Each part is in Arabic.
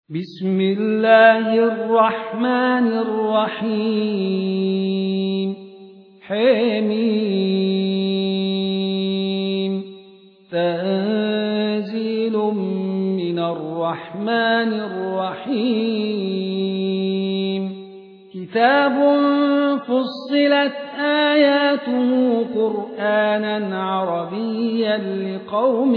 بسم الله الرحمن الرحيم حميم تنزيل من الرحمن الرحيم كتاب فصلت آياته قرآنا عربيا لقوم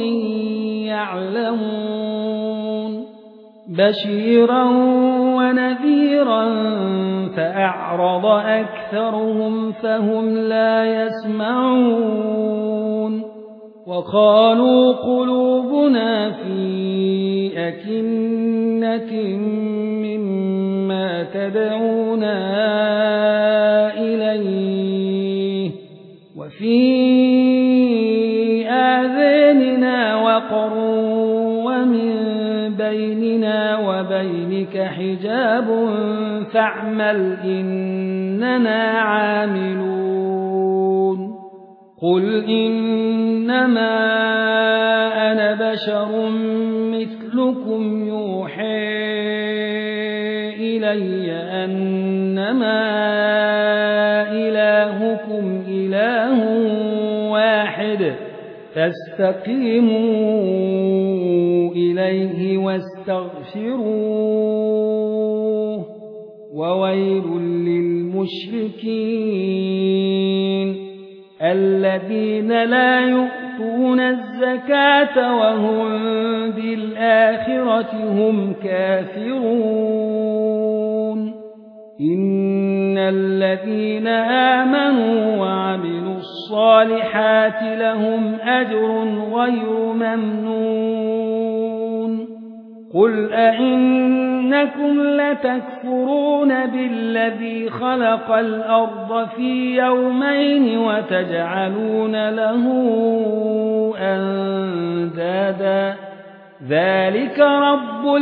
يعلمون بشيرا ونذيرا فأعرض أكثرهم فهم لا يسمعون وقالوا قلوبنا في أكنة مما تدعونا إليه وفي آذاننا وقر ومن بيننا وبينك حجاب فاعمل إننا عاملون قل إنما أنا بشر مثلكم يوحى إلي أنما إلهكم إله واحد فاستقيموا إليه واستغفروه وويل للمشركين الذين لا يؤتون الزكاة وهم بالآخرة هم كافرون إن الذين آمنوا وعملوا الصالحات لهم أجر غير ممنون قل أئنكم لتكفرون بالذي خلق الأرض في يومين وتجعلون له أندادا ذلك رب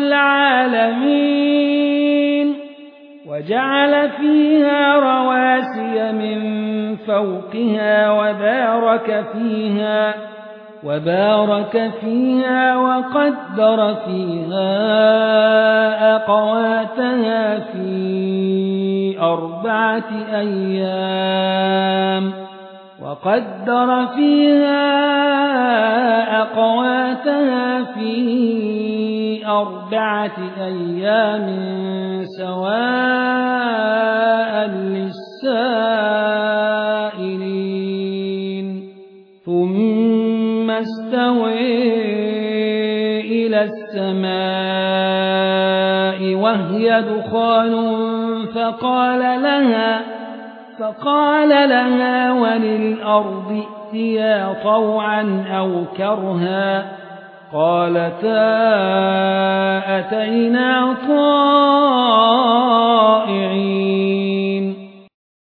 العالمين وجعل فيها رواسي من فوقها وبارك فيها وقدر فيها أقواتها في 4 أيام سواء للسائلين ثم استوى إلى السماء وهي دخان فقال لها وللأرض ائتيا طوعا أو كرها قالتا أتينا طائعين